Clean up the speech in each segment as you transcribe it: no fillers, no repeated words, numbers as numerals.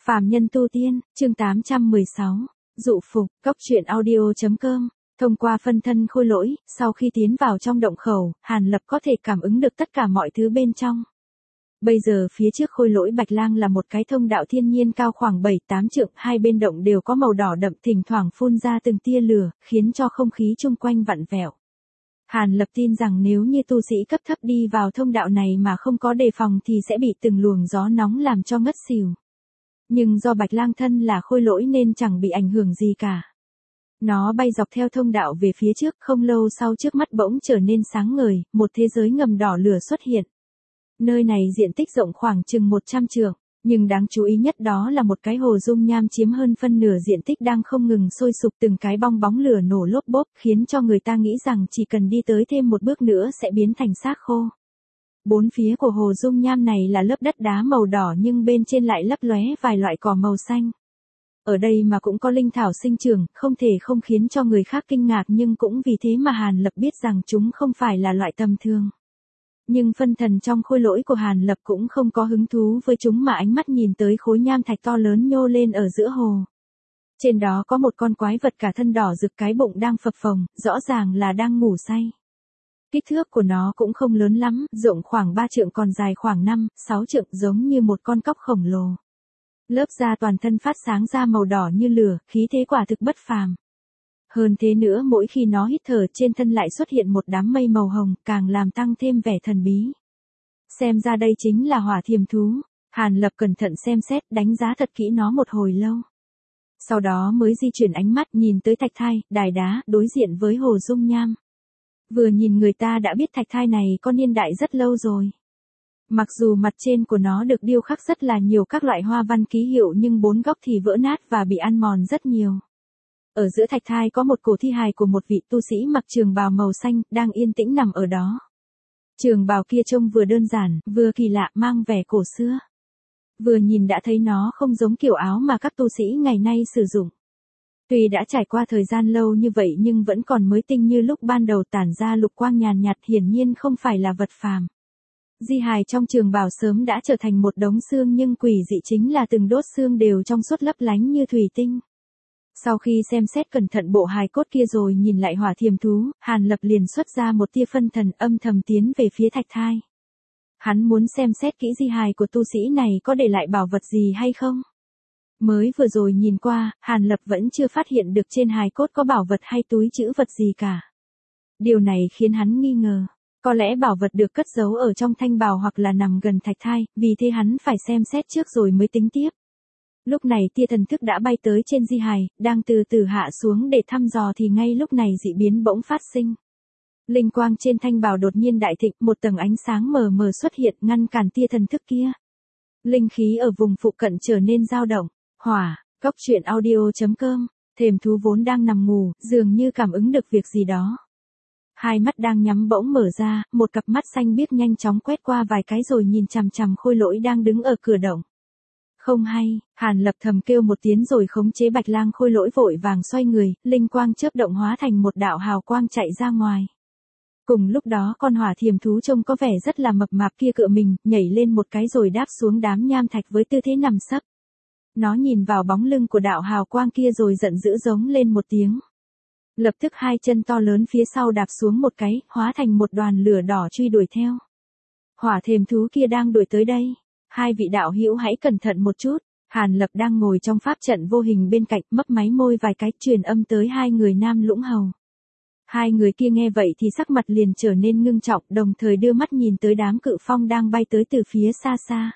Phàm nhân tu tiên, chương 816. Dụ phục, cốc truyện audio.com. Thông qua phân thân khôi lỗi, sau khi tiến vào trong động khẩu, Hàn Lập có thể cảm ứng được tất cả mọi thứ bên trong. Bây giờ phía trước khôi lỗi Bạch Lang là một cái thông đạo thiên nhiên cao khoảng 7-8 trượng, hai bên động đều có màu đỏ đậm thỉnh thoảng phun ra từng tia lửa, khiến cho không khí chung quanh vặn vẹo. Hàn Lập tin rằng nếu như tu sĩ cấp thấp đi vào thông đạo này mà không có đề phòng thì sẽ bị từng luồng gió nóng làm cho ngất xỉu. Nhưng do Bạch Lang thân là khôi lỗi nên chẳng bị ảnh hưởng gì cả. Nó bay dọc theo thông đạo về phía trước, không lâu sau trước mắt bỗng trở nên sáng ngời, một thế giới ngầm đỏ lửa xuất hiện. Nơi này diện tích rộng khoảng chừng 100 trượng, nhưng đáng chú ý nhất đó là một cái hồ dung nham chiếm hơn phân nửa diện tích đang không ngừng sôi sục, từng cái bong bóng lửa nổ lốp bốp, khiến cho người ta nghĩ rằng chỉ cần đi tới thêm một bước nữa sẽ biến thành xác khô. Bốn phía của hồ dung nham này là lớp đất đá màu đỏ nhưng bên trên lại lấp lóe vài loại cỏ màu xanh. Ở đây mà cũng có linh thảo sinh trưởng, không thể không khiến cho người khác kinh ngạc, nhưng cũng vì thế mà Hàn Lập biết rằng chúng không phải là loại tầm thường. Nhưng phân thần trong khôi lỗi của Hàn Lập cũng không có hứng thú với chúng mà ánh mắt nhìn tới khối nham thạch to lớn nhô lên ở giữa hồ. Trên đó có một con quái vật cả thân đỏ rực, cái bụng đang phập phồng, rõ ràng là đang ngủ say. Kích thước của nó cũng không lớn lắm, rộng khoảng 3 trượng còn dài khoảng 5-6 trượng, giống như một con cóc khổng lồ. Lớp da toàn thân phát sáng ra màu đỏ như lửa, khí thế quả thực bất phàm. Hơn thế nữa, mỗi khi nó hít thở trên thân lại xuất hiện một đám mây màu hồng, càng làm tăng thêm vẻ thần bí. Xem ra đây chính là hỏa thiềm thú. Hàn Lập cẩn thận xem xét, đánh giá thật kỹ nó một hồi lâu. Sau đó mới di chuyển ánh mắt nhìn tới thạch thai, đài đá, đối diện với hồ dung nham. Vừa nhìn người ta đã biết thạch thai này có niên đại rất lâu rồi. Mặc dù mặt trên của nó được điêu khắc rất là nhiều các loại hoa văn ký hiệu, nhưng bốn góc thì vỡ nát và bị ăn mòn rất nhiều. Ở giữa thạch thai có một cổ thi hài của một vị tu sĩ mặc trường bào màu xanh, đang yên tĩnh nằm ở đó. Trường bào kia trông vừa đơn giản, vừa kỳ lạ, mang vẻ cổ xưa. Vừa nhìn đã thấy nó không giống kiểu áo mà các tu sĩ ngày nay sử dụng. Tuy đã trải qua thời gian lâu như vậy nhưng vẫn còn mới tinh như lúc ban đầu, tản ra lục quang nhàn nhạt, hiển nhiên không phải là vật phàm. Di hài trong trường bào sớm đã trở thành một đống xương, nhưng quỷ dị chính là từng đốt xương đều trong suốt lấp lánh như thủy tinh. Sau khi xem xét cẩn thận bộ hài cốt kia rồi nhìn lại hỏa thiềm thú, Hàn Lập liền xuất ra một tia phân thần, âm thầm tiến về phía thạch thai. Hắn muốn xem xét kỹ di hài của tu sĩ này có để lại bảo vật gì hay không. Mới vừa rồi nhìn qua, Hàn Lập vẫn chưa phát hiện được trên hài cốt có bảo vật hay túi trữ vật gì cả. Điều này khiến hắn nghi ngờ. Có lẽ bảo vật được cất giấu ở trong thanh bào hoặc là nằm gần thạch thai, vì thế hắn phải xem xét trước rồi mới tính tiếp. Lúc này tia thần thức đã bay tới trên di hài, đang từ từ hạ xuống để thăm dò thì ngay lúc này dị biến bỗng phát sinh. Linh quang trên thanh bào đột nhiên đại thịnh, một tầng ánh sáng mờ mờ xuất hiện ngăn cản tia thần thức kia. Linh khí ở vùng phụ cận trở nên dao động. Hỏa, cốc truyện audio.com. Thềm thú vốn đang nằm ngủ, dường như cảm ứng được việc gì đó. Hai mắt đang nhắm bỗng mở ra, một cặp mắt xanh biếc nhanh chóng quét qua vài cái rồi nhìn chằm chằm khôi lỗi đang đứng ở cửa động. Không hay, Hàn Lập thầm kêu một tiếng rồi khống chế Bạch Lang khôi lỗi vội vàng xoay người, linh quang chớp động hóa thành một đạo hào quang chạy ra ngoài. Cùng lúc đó con hỏa thiềm thú trông có vẻ rất là mập mạp kia cựa mình, nhảy lên một cái rồi đáp xuống đám nham thạch với tư thế nằm sấp. Nó nhìn vào bóng lưng của đạo hào quang kia rồi giận dữ giống lên một tiếng. Lập tức hai chân to lớn phía sau đạp xuống một cái, hóa thành một đoàn lửa đỏ truy đuổi theo. Hỏa thiềm thú kia đang đuổi tới đây. Hai vị đạo hữu hãy cẩn thận một chút. Hàn Lập đang ngồi trong pháp trận vô hình bên cạnh, mấp máy môi vài cái, truyền âm tới hai người Nam Lũng Hầu. Hai người kia nghe vậy thì sắc mặt liền trở nên ngưng trọng, đồng thời đưa mắt nhìn tới đám cự phong đang bay tới từ phía xa xa.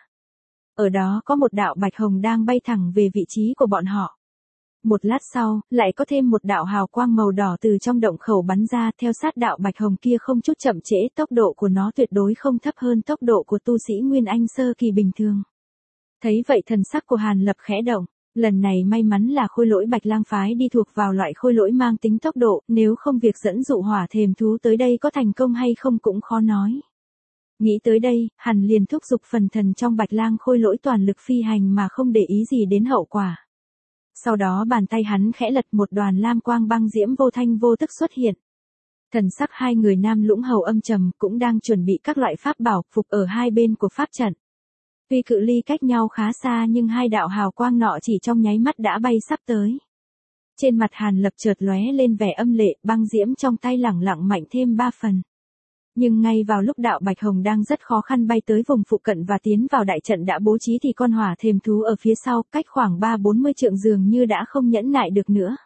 Ở đó có một đạo bạch hồng đang bay thẳng về vị trí của bọn họ. Một lát sau, lại có thêm một đạo hào quang màu đỏ từ trong động khẩu bắn ra, theo sát đạo bạch hồng kia không chút chậm trễ, tốc độ của nó tuyệt đối không thấp hơn tốc độ của tu sĩ Nguyên Anh sơ kỳ bình thường. Thấy vậy thần sắc của Hàn Lập khẽ động, lần này may mắn là khôi lỗi Bạch Lang phái đi thuộc vào loại khôi lỗi mang tính tốc độ, nếu không việc dẫn dụ hỏa thềm thú tới đây có thành công hay không cũng khó nói. Nghĩ tới đây, hắn liền thúc giục phần thần trong Bạch Lang khôi lỗi toàn lực phi hành mà không để ý gì đến hậu quả. Sau đó bàn tay hắn khẽ lật, một đoàn lam quang băng diễm vô thanh vô tức xuất hiện. Thần sắc hai người Nam Lũng Hầu âm trầm, cũng đang chuẩn bị các loại pháp bảo phục ở hai bên của pháp trận. Tuy cự ly cách nhau khá xa nhưng hai đạo hào quang nọ chỉ trong nháy mắt đã bay sắp tới. Trên mặt Hàn Lập chợt lóe lên vẻ âm lệ, băng diễm trong tay lẳng lặng mạnh thêm 3 phần. Nhưng ngay vào lúc đạo Bạch Hồng đang rất khó khăn bay tới vùng phụ cận và tiến vào đại trận đã bố trí thì con hỏa thềm thú ở phía sau, cách khoảng 30-40 trượng dường như đã không nhẫn nại được nữa.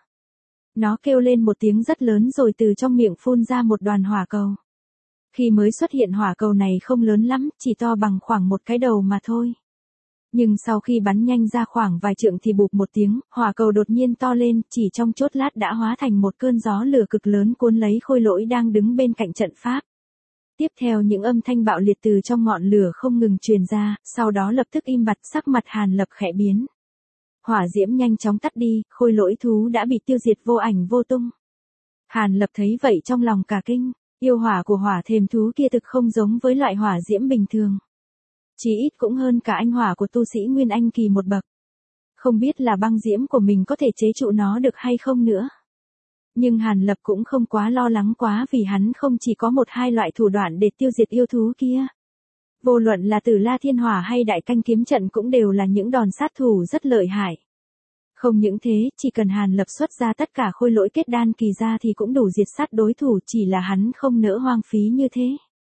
Nó kêu lên một tiếng rất lớn rồi từ trong miệng phun ra một đoàn hỏa cầu. Khi mới xuất hiện hỏa cầu này không lớn lắm, chỉ to bằng khoảng một cái đầu mà thôi. Nhưng sau khi bắn nhanh ra khoảng vài trượng thì bụp một tiếng, hỏa cầu đột nhiên to lên, chỉ trong chốc lát đã hóa thành một cơn gió lửa cực lớn cuốn lấy Khôi Lỗi đang đứng bên cạnh trận pháp. Tiếp theo những âm thanh bạo liệt từ trong ngọn lửa không ngừng truyền ra, sau đó lập tức im bặt, sắc mặt Hàn Lập khẽ biến. Hỏa diễm nhanh chóng tắt đi, Khôi Lỗi thú đã bị tiêu diệt vô ảnh vô tung. Hàn Lập thấy vậy trong lòng cả kinh, yêu hỏa của hỏa thềm thú kia thực không giống với loại hỏa diễm bình thường. Chỉ ít cũng hơn cả anh hỏa của tu sĩ Nguyên Anh kỳ một bậc. Không biết là băng diễm của mình có thể chế trụ nó được hay không nữa. Nhưng Hàn Lập cũng không quá lo lắng quá vì hắn không chỉ có một hai loại thủ đoạn để tiêu diệt yêu thú kia. Vô luận là Tử La Thiên Hỏa hay Đại Canh Kiếm Trận cũng đều là những đòn sát thủ rất lợi hại. Không những thế, chỉ cần Hàn Lập xuất ra tất cả Khôi Lỗi kết đan kỳ ra thì cũng đủ diệt sát đối thủ, chỉ là hắn không nỡ hoang phí như thế.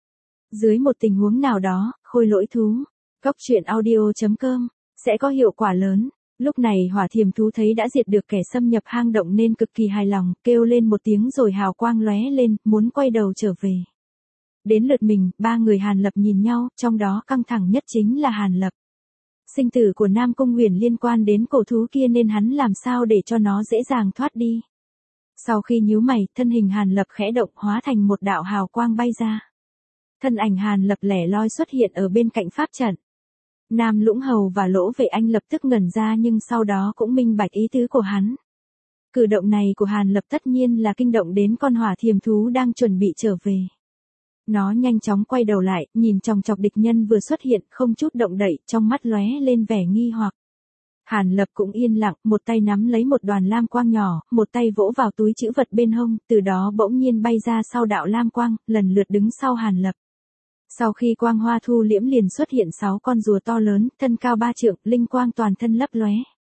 Dưới một tình huống nào đó, Khôi Lỗi thú, Cốc.audio.com, sẽ có hiệu quả lớn. Lúc này hỏa thiềm thú thấy đã diệt được kẻ xâm nhập hang động nên cực kỳ hài lòng, kêu lên một tiếng rồi hào quang lóe lên, muốn quay đầu trở về. Đến lượt mình, ba người Hàn Lập nhìn nhau, trong đó căng thẳng nhất chính là Hàn Lập. Sinh tử của Nam Cung Huyền liên quan đến cổ thú kia nên hắn làm sao để cho nó dễ dàng thoát đi. Sau khi nhíu mày, thân hình Hàn Lập khẽ động hóa thành một đạo hào quang bay ra. Thân ảnh Hàn Lập lẻ loi xuất hiện ở bên cạnh pháp trận. Nam Lũng Hầu và Lỗ Vệ Anh lập tức ngẩn ra nhưng sau đó cũng minh bạch ý tứ của hắn. Cử động này của Hàn Lập tất nhiên là kinh động đến con hỏa thiềm thú đang chuẩn bị trở về. Nó nhanh chóng quay đầu lại, nhìn chòng chọc địch nhân vừa xuất hiện, không chút động đậy, trong mắt lóe lên vẻ nghi hoặc. Hàn Lập cũng yên lặng, một tay nắm lấy một đoàn lam quang nhỏ, một tay vỗ vào túi trữ vật bên hông, từ đó bỗng nhiên bay ra sau đạo lam quang, lần lượt đứng sau Hàn Lập. Sau khi quang hoa thu liễm liền xuất hiện 6 con rùa to lớn, thân cao 3 trượng, linh quang toàn thân lấp lóe.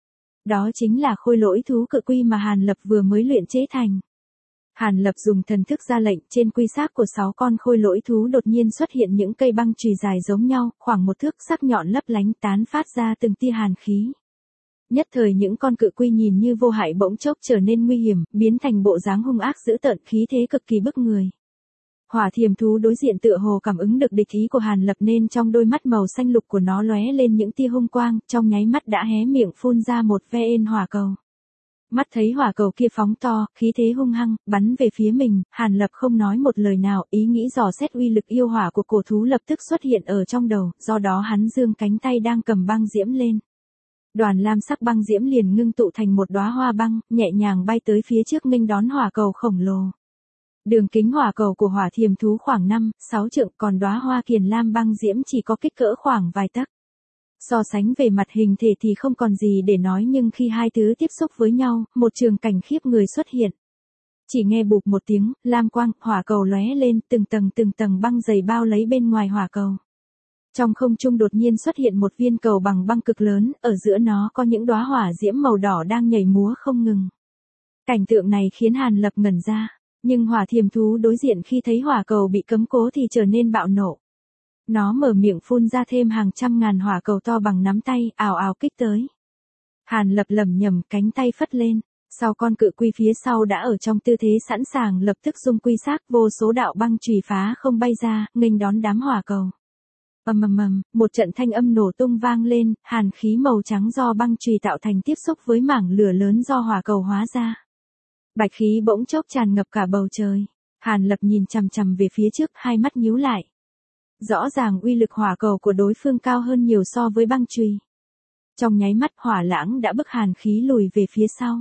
Đó chính là Khôi Lỗi thú cự quy mà Hàn Lập vừa mới luyện chế thành. Hàn Lập dùng thần thức ra lệnh, trên quy xác của 6 con Khôi Lỗi thú đột nhiên xuất hiện những cây băng chùy dài giống nhau, khoảng 1 thước, sắc nhọn lấp lánh tán phát ra từng tia hàn khí. Nhất thời những con cự quy nhìn như vô hại bỗng chốc trở nên nguy hiểm, biến thành bộ dáng hung ác dữ tợn, khí thế cực kỳ bức người. Hỏa thiềm thú đối diện tựa hồ cảm ứng được địch ý của Hàn Lập nên trong đôi mắt màu xanh lục của nó lóe lên những tia hung quang, trong nháy mắt đã hé miệng phun ra một ven hỏa cầu. Mắt thấy hỏa cầu kia phóng to, khí thế hung hăng, bắn về phía mình, Hàn Lập không nói một lời nào, ý nghĩ dò xét uy lực yêu hỏa của cổ thú lập tức xuất hiện ở trong đầu, do đó hắn giương cánh tay đang cầm băng diễm lên. Đoàn lam sắc băng diễm liền ngưng tụ thành một đóa hoa băng, nhẹ nhàng bay tới phía trước nghênh đón hỏa cầu khổng lồ. Đường kính hỏa cầu của hỏa thiềm thú khoảng 5-6 trượng, còn đóa hoa kiền lam băng diễm chỉ có kích cỡ khoảng vài tấc. So sánh về mặt hình thể thì không còn gì để nói nhưng khi hai thứ tiếp xúc với nhau, một trường cảnh khiếp người xuất hiện. Chỉ nghe bụp một tiếng, lam quang, hỏa cầu lóe lên, từng tầng băng dày bao lấy bên ngoài hỏa cầu. Trong không trung đột nhiên xuất hiện một viên cầu bằng băng cực lớn, ở giữa nó có những đóa hỏa diễm màu đỏ đang nhảy múa không ngừng. Cảnh tượng này khiến Hàn Lập ngẩn ra, nhưng hỏa thiềm thú đối diện khi thấy hỏa cầu bị cấm cố thì trở nên bạo nộ. Nó mở miệng phun ra thêm hàng trăm ngàn hỏa cầu to bằng nắm tay, ào ào kích tới. Hàn Lập lẩm nhẩm, cánh tay phất lên, sau con cự quy phía sau đã ở trong tư thế sẵn sàng lập tức dung quy xác, vô số đạo băng chùy phá không bay ra, nghênh đón đám hỏa cầu. Ầm ầm ầm, một trận thanh âm nổ tung vang lên, hàn khí màu trắng do băng chùy tạo thành tiếp xúc với mảng lửa lớn do hỏa cầu hóa ra. Bạch khí bỗng chốc tràn ngập cả bầu trời. Hàn Lập nhìn chằm chằm về phía trước, hai mắt nhíu lại. Rõ ràng uy lực hỏa cầu của đối phương cao hơn nhiều so với băng chùy. Trong nháy mắt hỏa lãng đã bức hàn khí lùi về phía sau.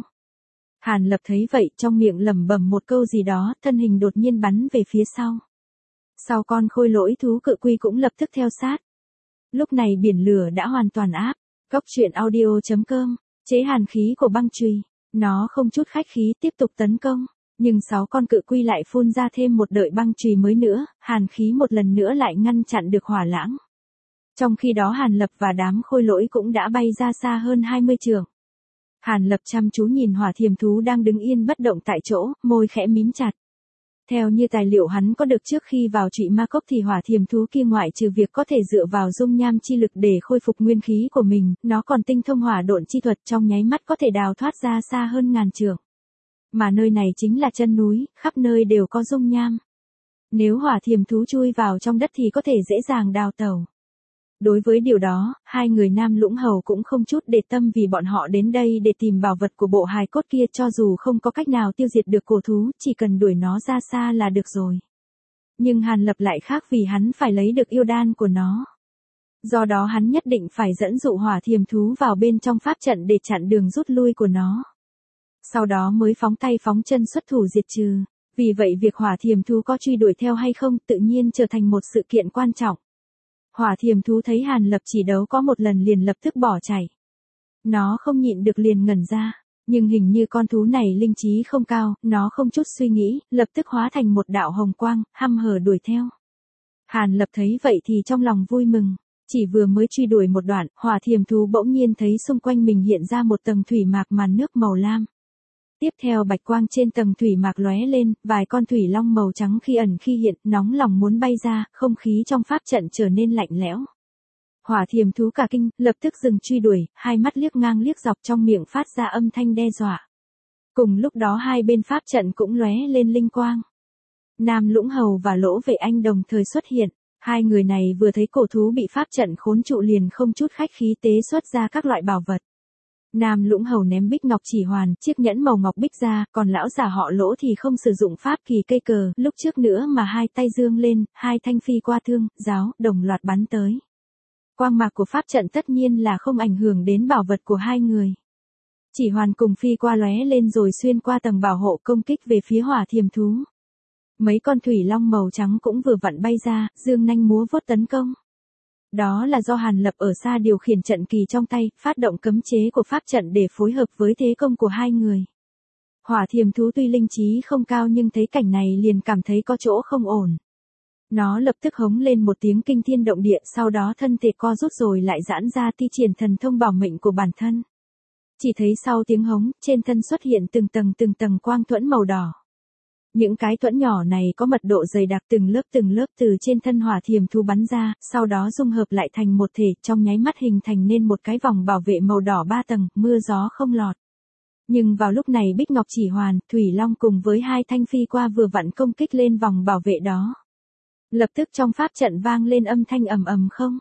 Hàn Lập thấy vậy, trong miệng lẩm bẩm một câu gì đó, thân hình đột nhiên bắn về phía sau. Sau con Khôi Lỗi thú cự quy cũng lập tức theo sát. Lúc này biển lửa đã hoàn toàn áp. Cốc.audio.com, chế hàn khí của băng chùy. Nó không chút khách khí tiếp tục tấn công, nhưng 6 con cự quy lại phun ra thêm một đợi băng chùy mới nữa, hàn khí một lần nữa lại ngăn chặn được hỏa lãng. Trong khi đó Hàn Lập và đám khôi lỗi cũng đã bay ra xa hơn 20 trượng. Hàn Lập chăm chú nhìn hỏa thiềm thú đang đứng yên bất động tại chỗ, môi khẽ mím chặt. Theo như tài liệu hắn có được trước khi vào Trụy Ma Cốc thì hỏa thiềm thú kia ngoại trừ việc có thể dựa vào dung nham chi lực để khôi phục nguyên khí của mình, nó còn tinh thông hỏa độn chi thuật, trong nháy mắt có thể đào thoát ra xa hơn ngàn trượng. Mà nơi này chính là chân núi, khắp nơi đều có dung nham. Nếu hỏa thiềm thú chui vào trong đất thì có thể dễ dàng đào tẩu. Đối với điều đó, hai người Nam Lũng Hầu cũng không chút để tâm vì bọn họ đến đây để tìm bảo vật của bộ hài cốt kia, cho dù không có cách nào tiêu diệt được cổ thú, chỉ cần đuổi nó ra xa là được rồi. Nhưng Hàn Lập lại khác vì hắn phải lấy được yêu đan của nó. Do đó hắn nhất định phải dẫn dụ hỏa thiềm thú vào bên trong pháp trận để chặn đường rút lui của nó. Sau đó mới phóng tay phóng chân xuất thủ diệt trừ. Vì vậy việc hỏa thiềm thú có truy đuổi theo hay không tự nhiên trở thành một sự kiện quan trọng. Hỏa thiềm thú thấy Hàn Lập chỉ đấu có một lần liền lập tức bỏ chạy. Nó không nhịn được liền ngẩn ra, nhưng hình như con thú này linh trí không cao, nó không chút suy nghĩ, lập tức hóa thành một đạo hồng quang, hăm hở đuổi theo. Hàn Lập thấy vậy thì trong lòng vui mừng, chỉ vừa mới truy đuổi một đoạn, hỏa thiềm thú bỗng nhiên thấy xung quanh mình hiện ra một tầng thủy mạc màn nước màu lam. Tiếp theo bạch quang trên tầng thủy mạc lóe lên, vài con thủy long màu trắng khi ẩn khi hiện, nóng lòng muốn bay ra, không khí trong pháp trận trở nên lạnh lẽo. Hỏa thiềm thú cả kinh, lập tức dừng truy đuổi, hai mắt liếc ngang liếc dọc, trong miệng phát ra âm thanh đe dọa. Cùng lúc đó hai bên pháp trận cũng lóe lên linh quang. Nam Lũng Hầu và Lỗ Vệ Anh đồng thời xuất hiện, hai người này vừa thấy cổ thú bị pháp trận khốn trụ liền không chút khách khí tế xuất ra các loại bảo vật. Nam Lũng Hầu ném bích ngọc chỉ hoàn, chiếc nhẫn màu ngọc bích ra, còn lão già họ Lỗ thì không sử dụng pháp kỳ cây cờ, lúc trước nữa mà hai tay dương lên, hai thanh phi qua thương, giáo, đồng loạt bắn tới. Quang mạc của pháp trận tất nhiên là không ảnh hưởng đến bảo vật của hai người. Chỉ hoàn cùng phi qua lóe lên rồi xuyên qua tầng bảo hộ công kích về phía hỏa thiềm thú. Mấy con thủy long màu trắng cũng vừa vặn bay ra, dương nanh múa vuốt tấn công. Đó là do Hàn Lập ở xa điều khiển trận kỳ trong tay, phát động cấm chế của pháp trận để phối hợp với thế công của hai người. Hỏa thiềm thú tuy linh trí không cao nhưng thấy cảnh này liền cảm thấy có chỗ không ổn. Nó lập tức hống lên một tiếng kinh thiên động địa, sau đó thân thể co rút rồi lại giãn ra thi triển thần thông bảo mệnh của bản thân. Chỉ thấy sau tiếng hống, trên thân xuất hiện từng tầng quang thuẫn màu đỏ. Những cái thuẫn nhỏ này có mật độ dày đặc từng lớp từ trên thân hỏa thiềm thú bắn ra, sau đó dung hợp lại thành một thể, trong nháy mắt hình thành nên một cái vòng bảo vệ màu đỏ 3 tầng, mưa gió không lọt. Nhưng vào lúc này bích ngọc chỉ hoàn, thủy long cùng với hai thanh phi qua vừa vặn công kích lên vòng bảo vệ đó. Lập tức trong pháp trận vang lên âm thanh ầm ầm không.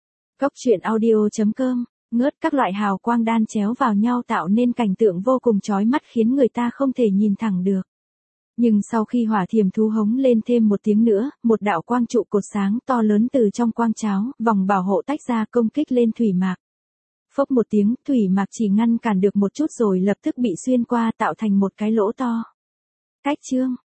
Cốc.audio.com, ngớt các loại hào quang đan chéo vào nhau tạo nên cảnh tượng vô cùng chói mắt khiến người ta không thể nhìn thẳng được. Nhưng sau khi hỏa thiềm thú hống lên thêm một tiếng nữa, một đạo quang trụ cột sáng to lớn từ trong quang cháo, vòng bảo hộ tách ra công kích lên thủy mạc. Phốc một tiếng, thủy mạc chỉ ngăn cản được một chút rồi lập tức bị xuyên qua tạo thành một cái lỗ to. Cách chương